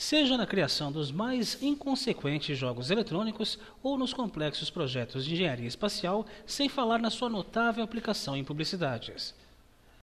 seja na criação dos mais inconsequentes jogos eletrônicos ou nos complexos projetos de engenharia espacial, sem falar na sua notável aplicação em publicidades.